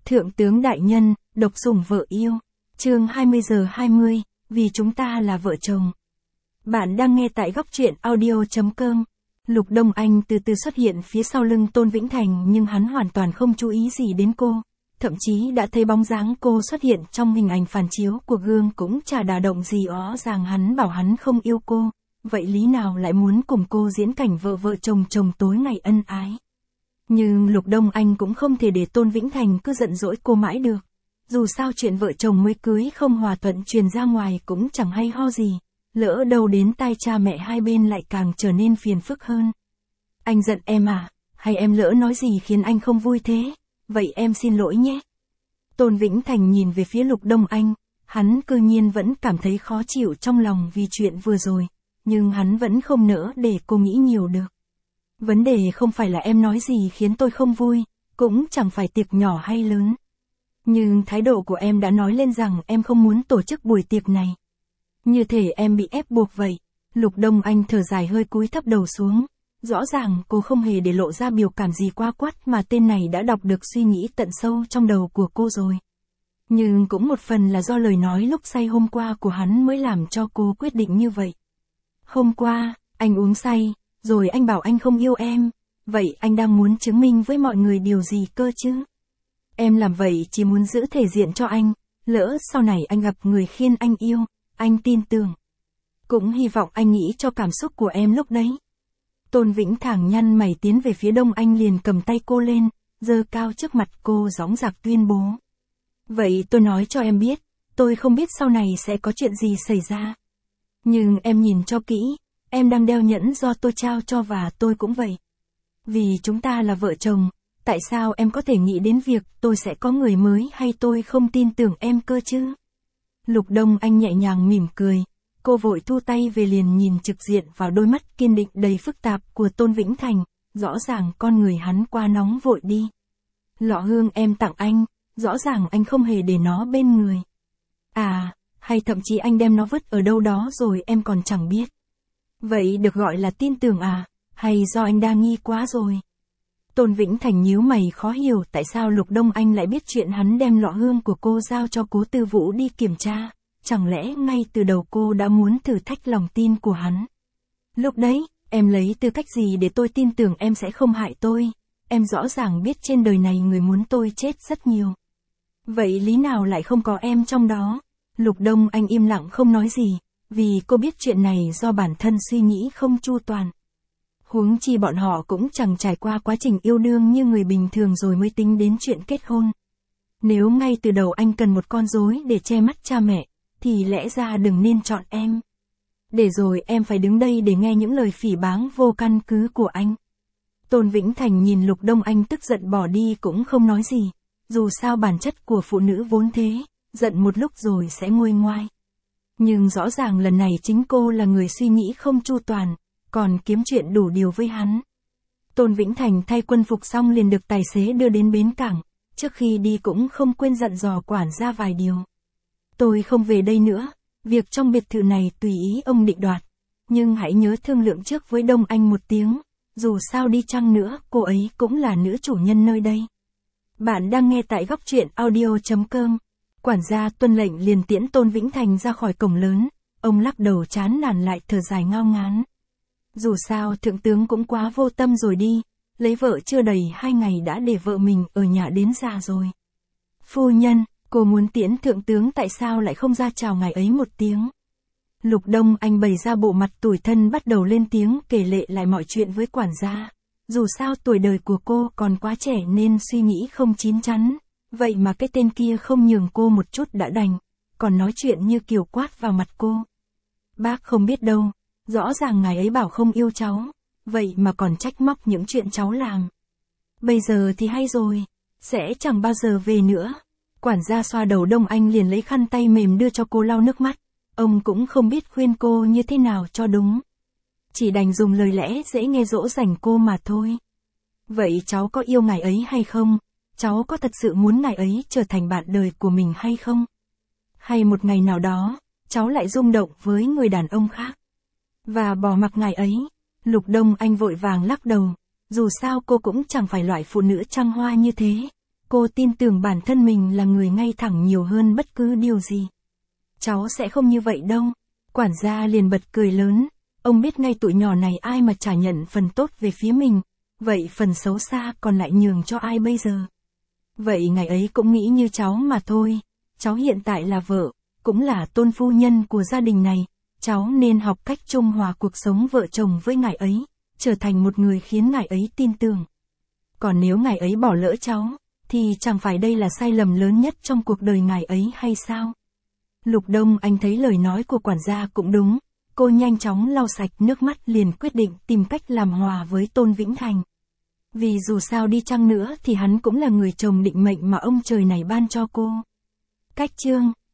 Thượng tướng đại nhân, độc sủng vợ yêu. Chương 20:20, vì chúng ta là vợ chồng. Bạn đang nghe tại góc truyện audio.com. Lục Đông Anh từ từ xuất hiện phía sau lưng Tôn Vĩnh Thành nhưng hắn hoàn toàn không chú ý gì đến cô. Thậm chí đã thấy bóng dáng cô xuất hiện trong hình ảnh phản chiếu của gương cũng chả đả động gì, rõ ràng hắn bảo hắn không yêu cô. Vậy lý nào lại muốn cùng cô diễn cảnh vợ vợ chồng chồng tối ngày ân ái. Nhưng Lục Đông Anh cũng không thể để Tôn Vĩnh Thành cứ giận dỗi cô mãi được. Dù sao chuyện vợ chồng mới cưới không hòa thuận truyền ra ngoài cũng chẳng hay ho gì. Lỡ đâu đến tai cha mẹ hai bên lại càng trở nên phiền phức hơn. Anh giận em à? Hay em lỡ nói gì khiến anh không vui thế? Vậy em xin lỗi nhé. Tôn Vĩnh Thành nhìn về phía Lục Đông Anh. Hắn cư nhiên vẫn cảm thấy khó chịu trong lòng vì chuyện vừa rồi. Nhưng hắn vẫn không nỡ để cô nghĩ nhiều được. Vấn đề không phải là em nói gì khiến tôi không vui, cũng chẳng phải tiệc nhỏ hay lớn. Nhưng thái độ của em đã nói lên rằng em không muốn tổ chức buổi tiệc này. Như thể em bị ép buộc vậy. Lục Đông Anh thở dài hơi cúi thấp đầu xuống. Rõ ràng cô không hề để lộ ra biểu cảm gì quá quắt mà tên này đã đọc được suy nghĩ tận sâu trong đầu của cô rồi. Nhưng cũng một phần là do lời nói lúc say hôm qua của hắn mới làm cho cô quyết định như vậy. Hôm qua, anh uống say, rồi anh bảo anh không yêu em. Vậy anh đang muốn chứng minh với mọi người điều gì cơ chứ? Em làm vậy chỉ muốn giữ thể diện cho anh, lỡ sau này anh gặp người khiên anh yêu, anh tin tưởng. Cũng hy vọng anh nghĩ cho cảm xúc của em lúc đấy. Tôn Vĩnh Thẳng nhăn mày tiến về phía Đông Anh liền cầm tay cô lên, giơ cao trước mặt cô dõng dạc tuyên bố. Vậy tôi nói cho em biết, tôi không biết sau này sẽ có chuyện gì xảy ra. Nhưng em nhìn cho kỹ, em đang đeo nhẫn do tôi trao cho và tôi cũng vậy. Vì chúng ta là vợ chồng, tại sao em có thể nghĩ đến việc tôi sẽ có người mới hay tôi không tin tưởng em cơ chứ? Lục Đông Anh nhẹ nhàng mỉm cười, cô vội thu tay về liền nhìn trực diện vào đôi mắt kiên định đầy phức tạp của Tôn Vĩnh Thành, rõ ràng con người hắn qua nóng vội đi. Lọ hương em tặng anh, rõ ràng anh không hề để nó bên người. À, hay thậm chí anh đem nó vứt ở đâu đó rồi em còn chẳng biết. Vậy được gọi là tin tưởng à, hay do anh đa nghi quá rồi? Tôn Vĩnh Thành nhíu mày khó hiểu tại sao Lục Đông Anh lại biết chuyện hắn đem lọ hương của cô giao cho Cố Tư Vũ đi kiểm tra, chẳng lẽ ngay từ đầu cô đã muốn thử thách lòng tin của hắn? Lúc đấy, em lấy tư cách gì để tôi tin tưởng em sẽ không hại tôi? Em rõ ràng biết trên đời này người muốn tôi chết rất nhiều. Vậy lý nào lại không có em trong đó? Lục Đông Anh im lặng không nói gì, vì cô biết chuyện này do bản thân suy nghĩ không chu toàn. Huống chi bọn họ cũng chẳng trải qua quá trình yêu đương như người bình thường rồi mới tính đến chuyện kết hôn. Nếu ngay từ đầu anh cần một con rối để che mắt cha mẹ, thì lẽ ra đừng nên chọn em. Để rồi em phải đứng đây để nghe những lời phỉ báng vô căn cứ của anh. Tôn Vĩnh Thành nhìn Lục Đông Anh tức giận bỏ đi cũng không nói gì. Dù sao bản chất của phụ nữ vốn thế, giận một lúc rồi sẽ nguôi ngoai. Nhưng rõ ràng lần này chính cô là người suy nghĩ không chu toàn, còn kiếm chuyện đủ điều với hắn. Tôn Vĩnh Thành thay quân phục xong liền được tài xế đưa đến bến cảng, trước khi đi cũng không quên dặn dò quản gia vài điều. Tôi không về đây nữa, việc trong biệt thự này tùy ý ông định đoạt, nhưng hãy nhớ thương lượng trước với Đông Anh một tiếng, dù sao đi chăng nữa cô ấy cũng là nữ chủ nhân nơi đây. Bạn đang nghe tại góc truyện audio.com. Quản gia tuân lệnh liền tiễn Tôn Vĩnh Thành ra khỏi cổng lớn, ông lắc đầu chán nản lại thở dài ngao ngán. Dù sao thượng tướng cũng quá vô tâm rồi đi, lấy vợ chưa đầy 2 ngày đã để vợ mình ở nhà đến già rồi. Phu nhân, cô muốn tiễn thượng tướng tại sao lại không ra chào ngài ấy một tiếng? Lục Đông Anh bày ra bộ mặt tủi thân bắt đầu lên tiếng kể lệ lại mọi chuyện với quản gia. Dù sao tuổi đời của cô còn quá trẻ nên suy nghĩ không chín chắn, vậy mà cái tên kia không nhường cô một chút đã đành, còn nói chuyện như kiểu quát vào mặt cô. Bác không biết đâu, rõ ràng ngài ấy bảo không yêu cháu, vậy mà còn trách móc những chuyện cháu làm. Bây giờ thì hay rồi, sẽ chẳng bao giờ về nữa. Quản gia xoa đầu Đông Anh liền lấy khăn tay mềm đưa cho cô lau nước mắt, ông cũng không biết khuyên cô như thế nào cho đúng. Chỉ đành dùng lời lẽ dễ nghe dỗ dành cô mà thôi. Vậy cháu có yêu ngài ấy hay không? Cháu có thật sự muốn ngài ấy trở thành bạn đời của mình hay không? Hay một ngày nào đó, cháu lại rung động với người đàn ông khác và bỏ mặc ngài ấy? Lục Đông Anh vội vàng lắc đầu, dù sao cô cũng chẳng phải loại phụ nữ trăng hoa như thế, Cô tin tưởng bản thân mình là người ngay thẳng nhiều hơn bất cứ điều gì. Cháu sẽ không như vậy đâu. Quản gia liền bật cười lớn. Ông biết ngay tụi nhỏ này ai mà chả nhận phần tốt về phía mình. Vậy phần xấu xa còn lại nhường cho ai bây giờ? Vậy ngày ấy cũng nghĩ như cháu mà thôi. Cháu hiện tại là vợ, cũng là tôn phu nhân của gia đình này. Cháu nên học cách trung hòa cuộc sống vợ chồng với ngài ấy, trở thành một người khiến ngài ấy tin tưởng. Còn nếu ngài ấy bỏ lỡ cháu, thì chẳng phải đây là sai lầm lớn nhất trong cuộc đời ngài ấy hay sao? Lục Đông Anh thấy lời nói của quản gia cũng đúng. Cô nhanh chóng lau sạch nước mắt liền quyết định tìm cách làm hòa với Tôn Vĩnh Thành. Vì dù sao đi chăng nữa thì hắn cũng là người chồng định mệnh mà ông trời này ban cho cô. Cách chương